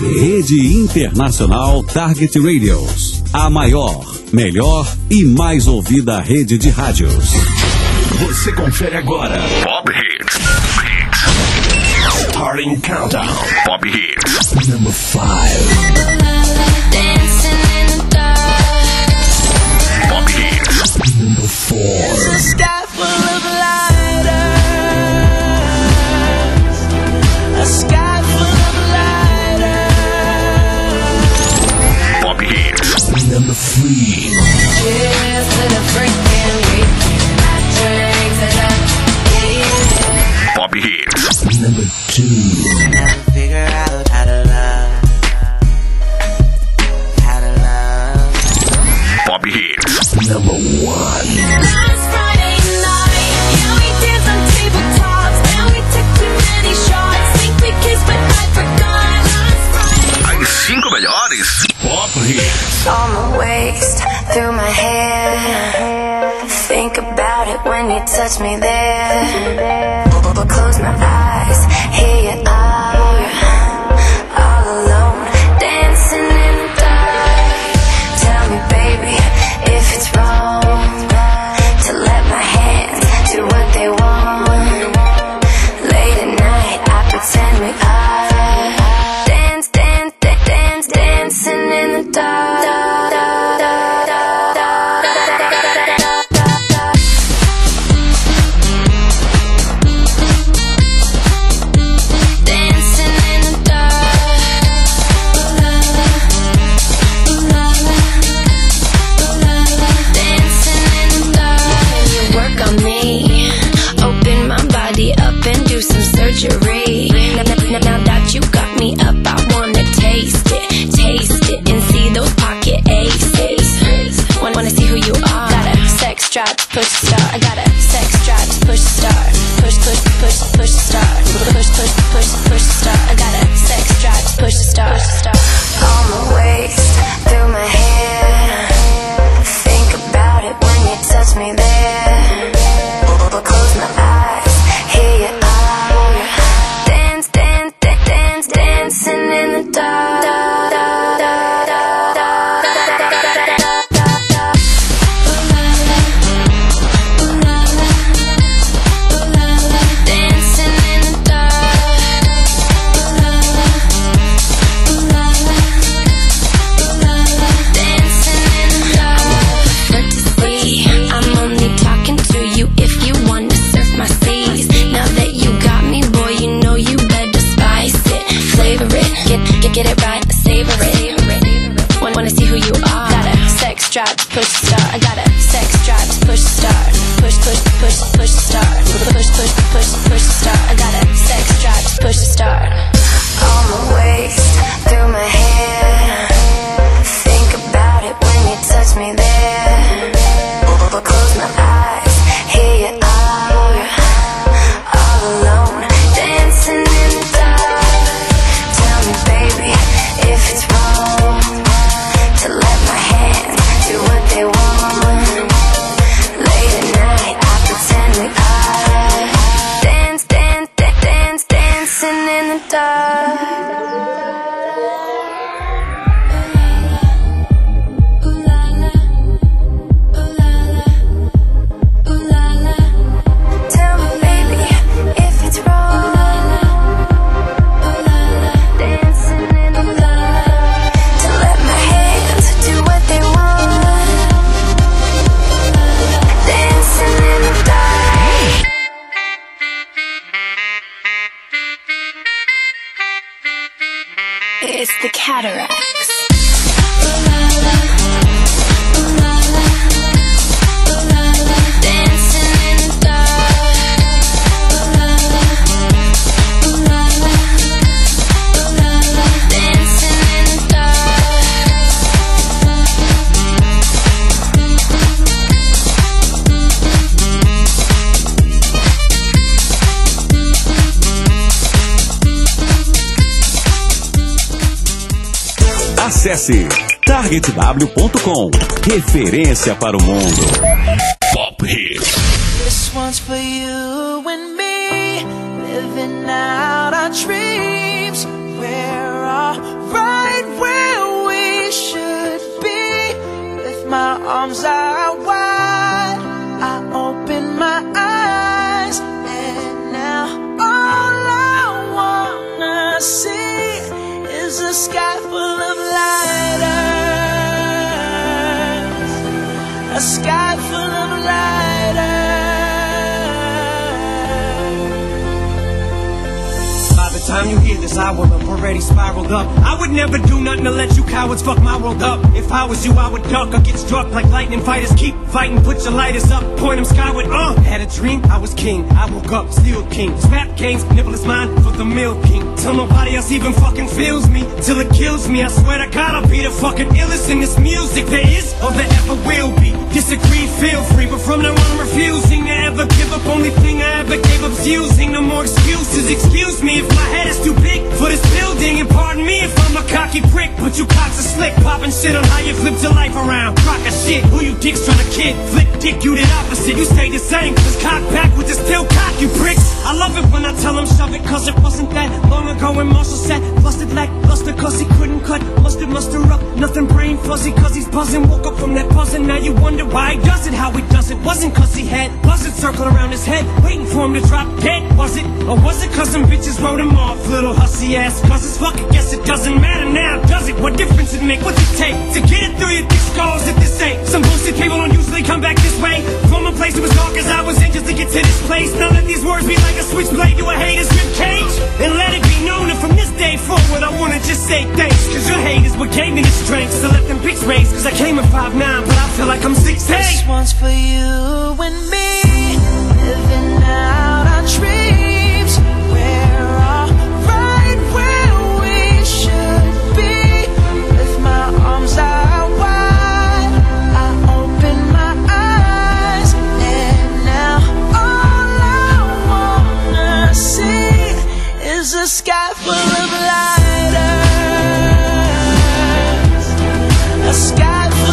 Rede Internacional Target Radios. A maior, melhor e mais ouvida rede de rádios. Você confere agora Pop Hits. Starting Countdown. Pop Hits. Number 5. Pop Hits. Number 4. There's a sky full of lighters. A sky full of lighters. Pop Hits. Number 3. Cheers to the freaking weekend. I drinks and I eat. Pop Hits. Number 2. Never figure out how to love. How to love. Pop Hits. Number 1. Last Friday night, yeah, we danced on tabletops. And we took too many shots. Think we kissed, but I forgot. Last Friday. As 5 melhores Pop Hits. On my waist, through my hair. Think about it when you touch me there. Close my eyes, here you are, all alone, dancing in the dark. Tell me, baby, if it's wrong to let my hands do what they want. Late at night, I pretend we are dancing in the dark. Now that you got me up, I wanna taste it, and see those pocket aces. Wanna see who you are? Got a sex drive, push start. I got a sex drive, push start. Push start. Push start. I got a sex drive, push start. On my waist, through my hair. Think about it when you touch me there. Close my eyes, here you are. Dancing in the dark. Dancing in the dark. I'm only talking to you if you wanna surf my seas. Now that you got me, boy, you know you better spice it. Flavor it, get it right, savor it. Wanna see who you are? Got a sex drive, push start. I got a sex drive, push start. Push start. Push start. I got a sex drive, push start. On my waist, through my hair. Think about it when you touch me there. Close my eyes, here you are, all alone, dancing in the dark. Tell me, baby, if it's wrong to let my hands do what they want. Late at night, I pretend we are dancing in the dark. It's the Cataracts. Dancing in the dark. Dancing in the Acesse targetw.com. Referência para o mundo. Pop Hits. This one's for you and me, living out our dreams. We're all right. arms are wide, I open my eyes, and now all I wanna see is a sky full of lighters, a sky full of lighters. By the time you hear this, I will have already spiraled up. I would never do nothing to let you cowards fuck my world up. If I was you, I would duck or get struck like lightning. Fighters keep fighting, put your lighters up, point them skyward. Had a dream, I was king. I woke up, still king. Rap games, nibble is mine for the milk king. Till nobody else even fucking feels me, till it kills me. I swear to God, I'll be the fucking illest in this music there is or there ever will be. Disagree, feel free, but from now on I'm refusing to ever give up. Only thing I ever gave up's using. No more excuses. Excuse me if my head is too big for this building, and pardon me if I'm a cocky prick, but you cocks are slick, popping shit on how you flipped your life around. Crock of shit, who you dicks trying to kid? Flip dick, you did opposite, you stay the same. Cause cock backwards is still cock, you pricks. I love it when I tell them shove it, cause it wasn't that long ago when Marshall said busted like luster, cause he couldn't cut mustard, muster up, nothing brain fuzzy, cause he's buzzing. Woke up from that buzzing, now you wonder why he does it, how he does it. Wasn't cause he had buzzard circle around his head, waiting for him to drop dead, was it? Or was it cause some bitches wrote him off, little hussy ass buzzers? Fuck it, guess it doesn't matter now, does it? What difference it make? What's it take to get it through your thick skulls if this ain't some bullshit? People don't usually come back this way, from a place that was dark as I was in just to get to this place. Now let these words be like a switchblade to a hater's rib cage, and let it be known that from this day forward I wanna just say thanks, cause your hate is what gave me the strength to let them pics raise. Cause I came in 5'9", but I feel like I'm 6'8". This one's for you and me, living out our dreams. We're all right where we should be. If my arms are wide, I open my eyes, and now all I wanna see is a sky full of lighters, a sky full of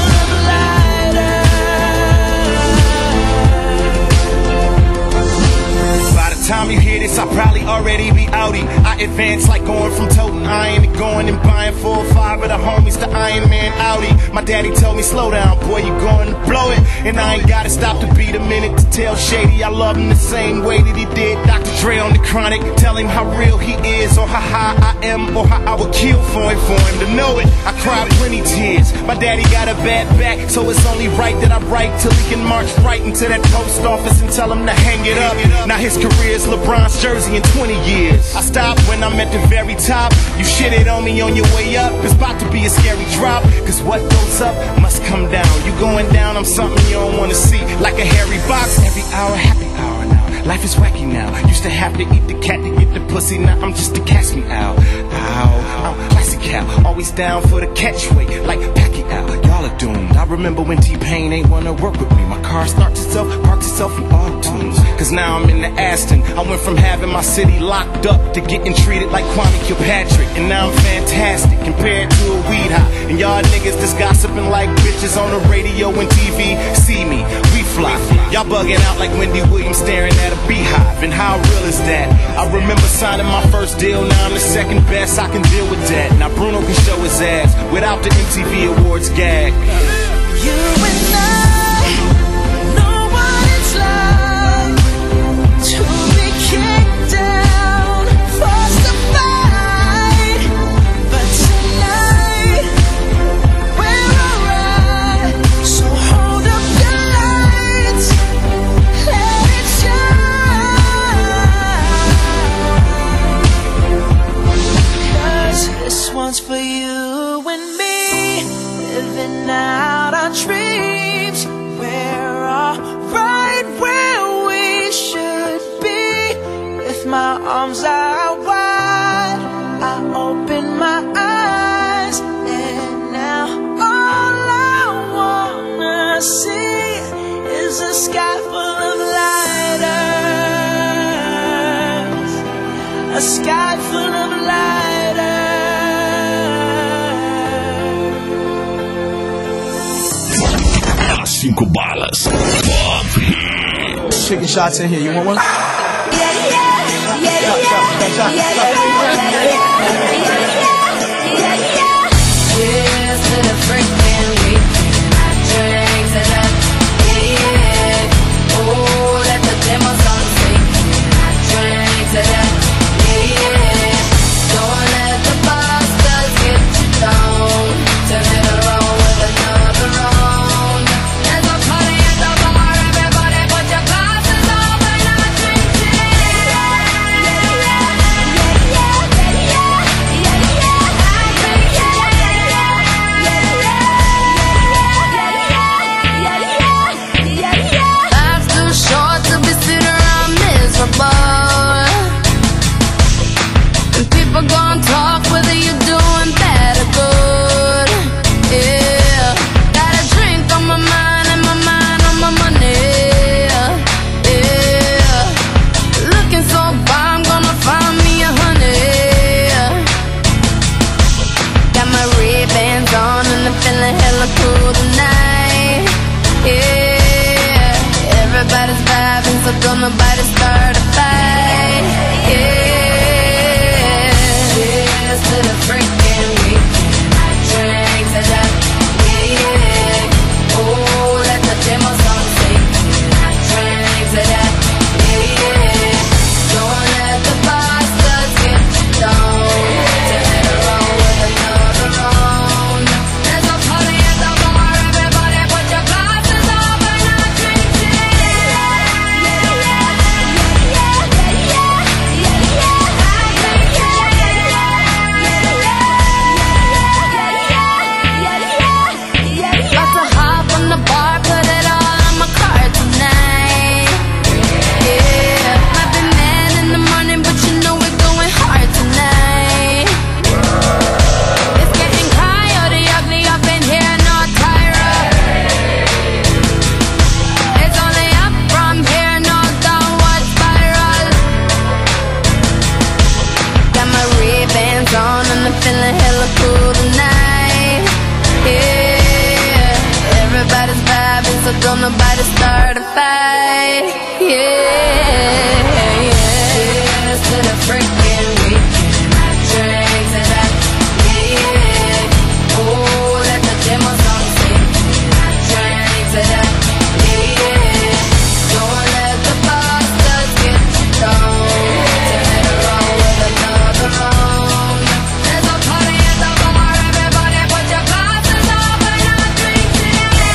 time you hear this, I'll probably already be outie. I advance like going from toting iron to going and buying 4 or 5 of the homies to Iron Man Audi. My daddy told me, slow down, boy, you going to blow it. And I ain't gotta stop to beat a minute to tell Shady I love him the same way that he did Dr. Dre on the Chronic. Tell him how real he is, or how high I am, or how I would kill for him to know it. I cried plenty tears. My daddy got a bad back, so it's only right that I write till he can march right into that post office and tell him to hang it up. Now his career is LeBron's jersey in 20 years. I stopped when I'm at the very top. You shitted on me on your way up. It's about to be a scary drop, cause what goes up must come down. You going down, I'm something you don't wanna see, like a hairy box. Every hour, happy hour now. Life is wacky now. Used to have to eat the cat to get the pussy. Now I'm just a catch me out. Ow, I'm classic cow. Always down for the catchweight, like Pacquiao. Y'all are doomed. I remember when T-Pain ain't wanna work with me. My car starts itself, parks itself in auto-tunes. Cause now I'm in the Aston. I went from having my city locked up to getting treated like Kwame Kilpatrick. And now I'm fantastic compared to a weed high. And y'all niggas just gossiping like bitches on the radio and TV. See me, we fly. Y'all bugging out like Wendy Williams staring at a beehive. And how real is that? I remember signing my first deal. Now I'm the second best, I can deal with that. Now Bruno can show his ass without the MTV Awards gag. You and I know what it's like to be kicked down, forced to fight. But tonight we're alright. So hold up your lights, let it shine. 'Cause this one's for you and me, living out our dreams. We're all right where we should be. If my arms are wide, I open my eyes, and now all I wanna see is a sky full of lighters, a sky full of lighters. 5 balas. Pop Hits. Chicken shots in here. You want one? Cheers to the freaking week. Drinks don't nobody start a fight. Yeah. Cheers to the freaking weekend. Drink to that. Yeah. Oh, let the demo song sing. Drink to that. Yeah. Don't let the bastards get you down. Turn it around with another round. There's a party at the bar. Everybody put your glasses up and I'll drink to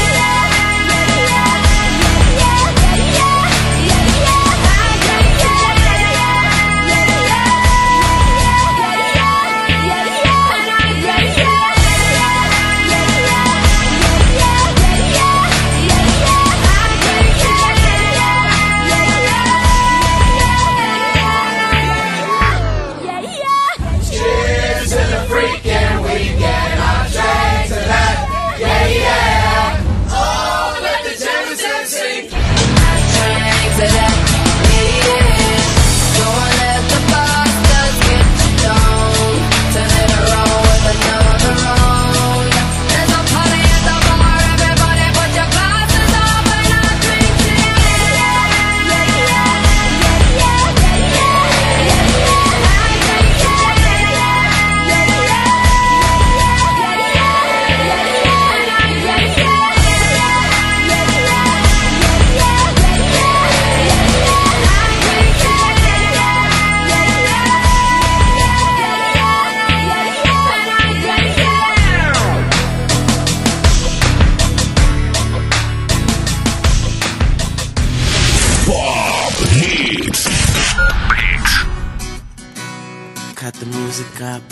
Cut the music up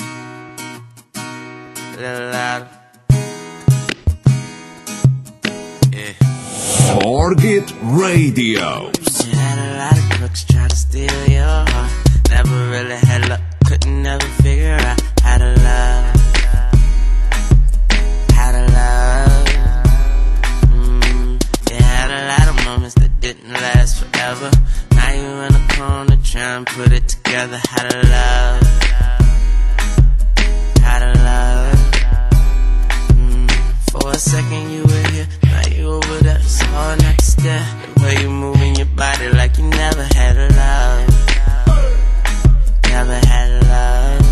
a little louder. Yeah. Target Radio. You had a lot of crooks try to steal your heart. Never really had luck, couldn't never figure out how to love. How to love. You had a lot of moments that didn't last forever. Now you in a corner trying to put it together. How to love. How to love. For a second you were here, now you over there. It's hard not to stare. The way you moving your body like you never had a love. Never had a love.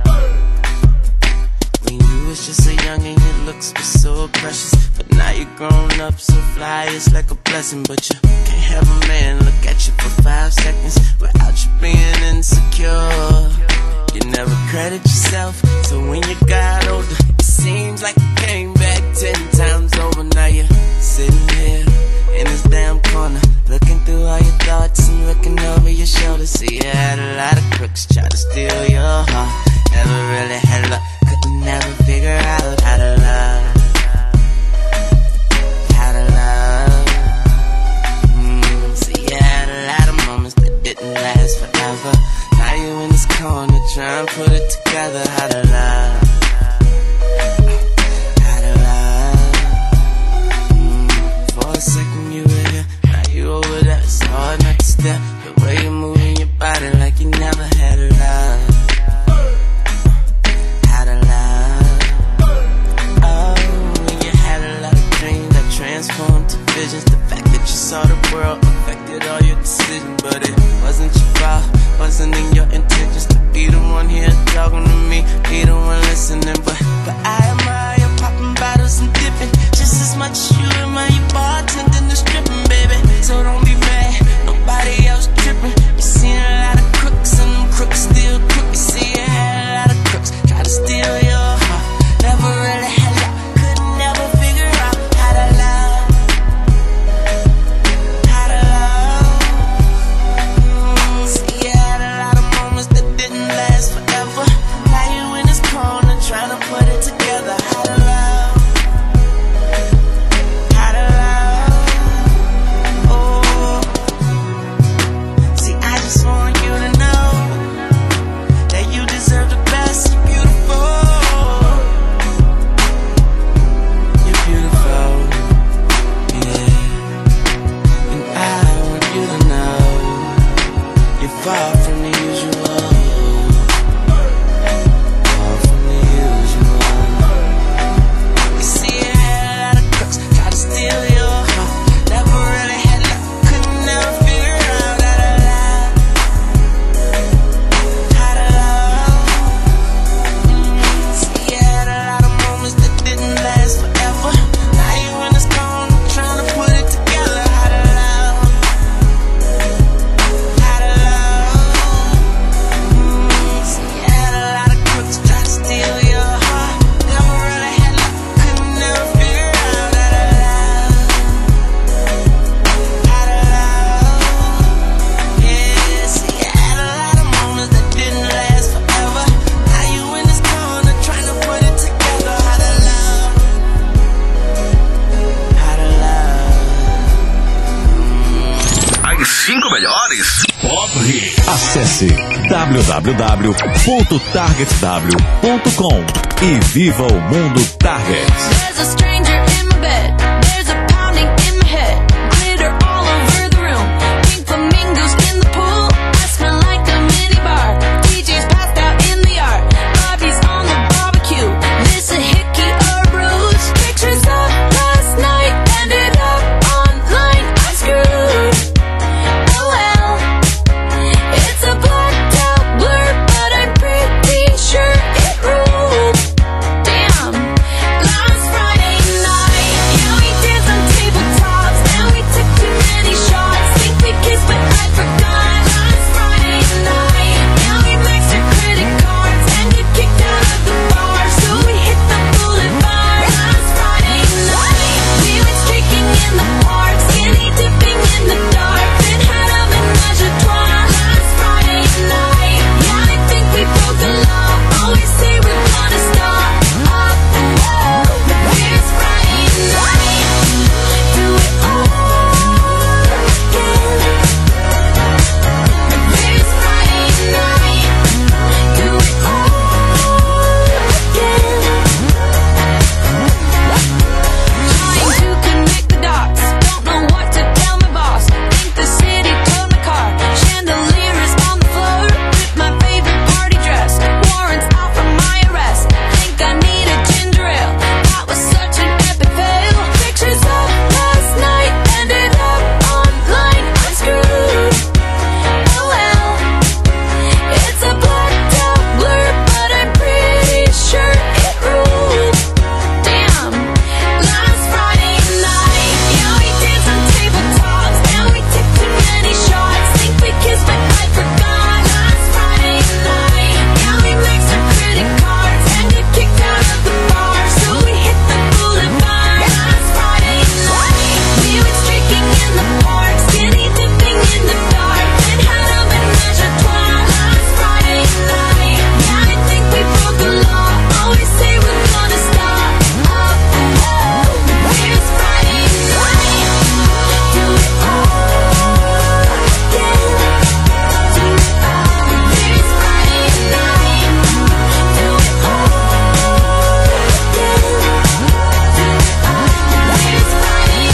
When you was just so young and your looks were so precious, but now you're grown up so fly, it's like a blessing. But you can't have a man look at you for 5 seconds without you being insecure. You never credit yourself, so when you got older, it seems like you came back 10 times over. Now you're sitting here in this damn corner, looking through all your thoughts and looking over your shoulder. See, you had a lot of crooks try to steal your heart. Never really had luck, couldn't never figure out how to love. How to love. See, you had a lot of moments that didn't last forever. Now you in this corner trying to put it together. How to love. How to love. For a second you were here, now you over there. It's hard not to stare. The way you're moving your body like you never had a love. How to love. Oh, when you had a lot of dreams that transformed to visions. The fact that you saw the world affected all your decisions, but it wasn't your fault. Wasn't in your intentions to be the one here talking to me. Be Acesse www.targetw.com e viva o mundo Target. There's a stranger in my bed. There's a pounding in my head. Glitter all over the room. Pink flamingos in the pool. I smell like a mini bar. DJ's passed out in the yard. Bobby's on the barbecue. This a hickey or ruse. Pictures of last night ended up online. I'm screwed. Oh well. It's a blacked out blur, but I'm pretty sure it ruled. Damn. Last Friday night, yeah, we danced on tabletops, and we took too many shots. Think we kissed, but I forgot. Last Friday night, yeah, we maxed our credit cards and got kicked out of the bar, so we hit the boulevard. Last Friday night, we went streaking in the park, skinny dipping in the dark, then had a menage a trois. Last Friday night, yeah, I think we broke the law. Always say we're gonna stop. Here's Friday night. Do it all again. Here's Friday night. Do it all again. Trying to connect the dots. Don't know what to tell my boss. Think the city towed my car. Chandelier is on the floor. With my favorite party dress. Warrants out for my arrest. Think I need a ginger ale. That was such an epic fail. Pictures of last night ended up online. I'm screwed. Oh well. It's a blacked out blur, but I'm pretty sure it ruled. Damn. Last Friday night, yeah, we danced on tabletops, and we took too many shots. Think we kissed, but I forgot. Last Friday night, yeah, we maxed our credit cards and got kicked out of the bar, so we hit the boulevard. Last Friday night, we went streaking in the park, skinny dipping in the dark, then had a menage a trois. Last Friday night, yeah, I think we broke the law. Always say we're gonna stop. Here's Friday night. Do it all again. Do it all. Here's Friday night. Do it all again. Do it all. Here's Friday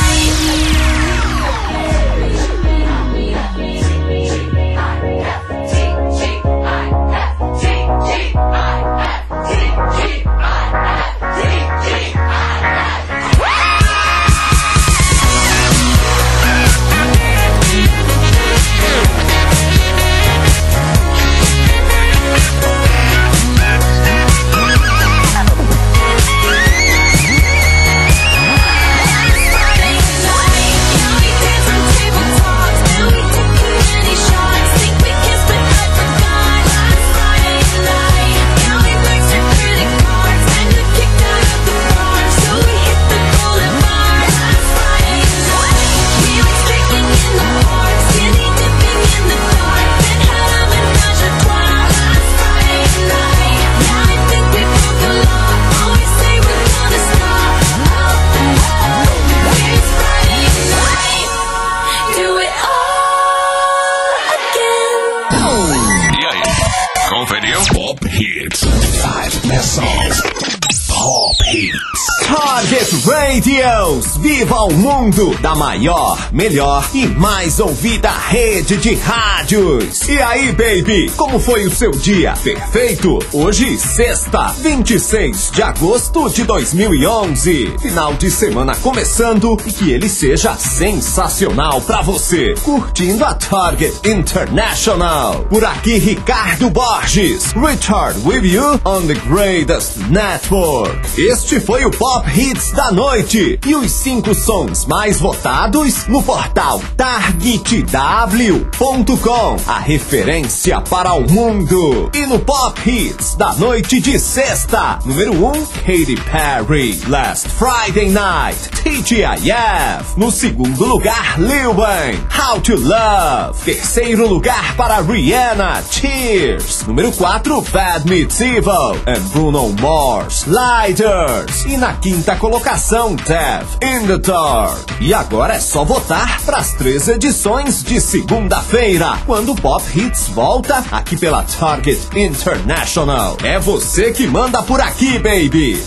E aí, conferiu? Pop Hits. 5 best songs. Pop Hits. Target Radios, viva o mundo da maior, melhor e mais ouvida rede de rádios. E aí, baby, como foi o seu dia? Perfeito? Hoje, sexta, 26 de agosto de 2011. Final de semana começando e que ele seja sensacional pra você. Curtindo a Target International. Por aqui, Ricardo Borges. Richard with you on the greatest network. Este foi o Pop Hits da noite e os 5 sons mais votados no portal targetw.com, a referência para o mundo. E no Pop Hits da noite de sexta, número 1, Katy Perry, Last Friday Night, TGIF. No segundo lugar, Lil Wayne, How to Love. Terceiro lugar para Rihanna, Tears. Número 4, Bad Meets Evil and Bruno Mars, Sliders. E na quinta colocação, Dev in the Dark. E agora é só votar pras 3 edições de segunda-feira, quando o Pop Hits volta aqui pela Target International. É você que manda por aqui, baby.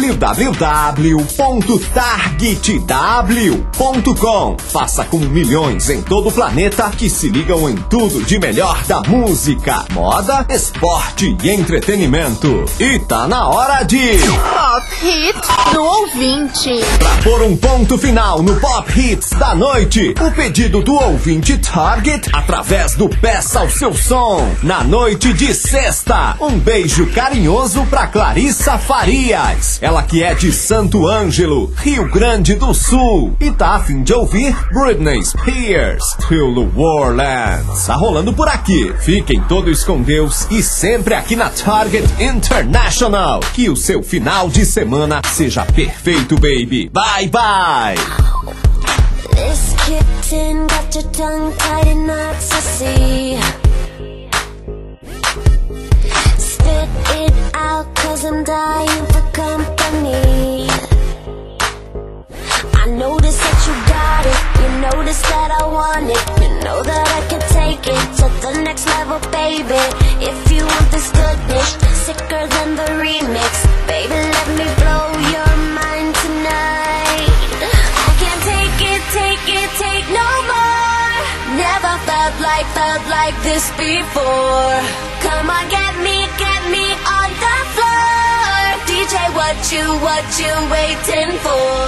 www.targetw.com. Faça como milhões em todo o planeta que se ligam em tudo de melhor da música, moda, esporte e entretenimento. E tá na hora de Pop Hits do ouvinte. Pra pôr um ponto final no Pop Hits da noite, o pedido do ouvinte Target através do Peça o Seu Som. Na noite de sexta, um beijo carinhoso pra Clarissa Farias, ela que é de Santo Ângelo, Rio Grande do Sul, e tá a fim de ouvir Britney Spears, Till New Orleans. Tá rolando por aqui. Fiquem todos com Deus e sempre aqui na Target International. Que o seu final de semana seja perfeito, baby. Bye, bye. This kitten got your tongue tied in knots, I see. Spit it out, cause I'm dying for company. I notice that you got it, you notice that I want it. You know that I can take it to the next level, baby. If you want this goodness, sicker than the remix, baby, let me blow your mind tonight. I can't take it, take no more. Never felt like this before. Come on, get me on the floor. DJ, what you waiting for?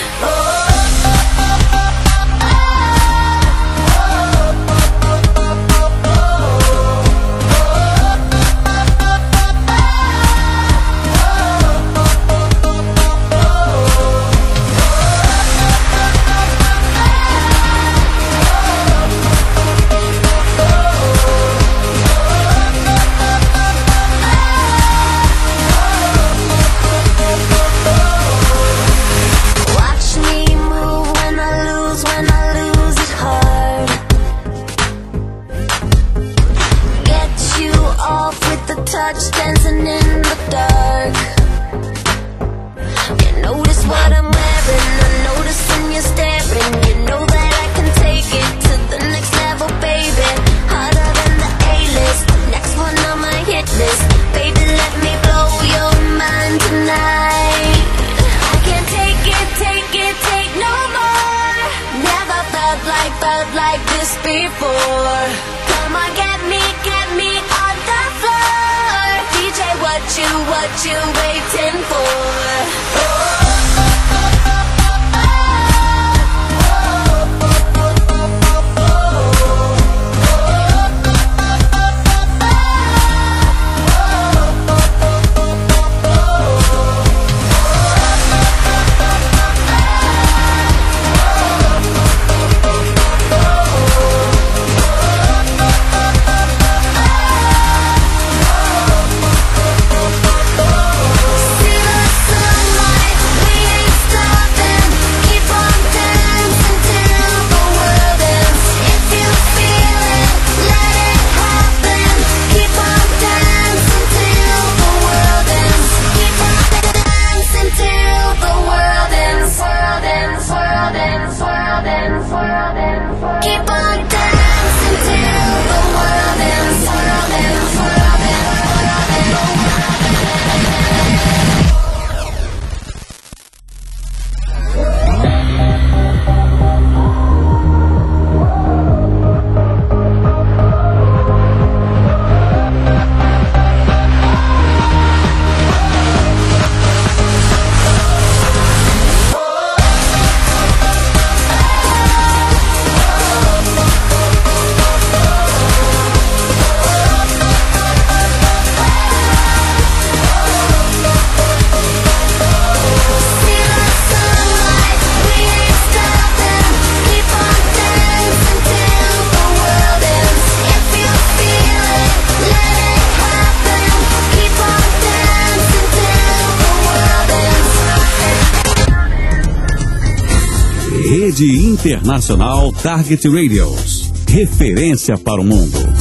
Touch dancing in the dark. You notice what I'm wearing, I notice when you're staring. You know that I can take it to the next level, baby. Harder than the A-list, next one on my hit list. Baby, let me blow your mind tonight. I can't take it, take no more. Never felt like this before. Come on, get me on the floor. DJ, what you waiting for? Rede Internacional Target Radios. Referência para o mundo.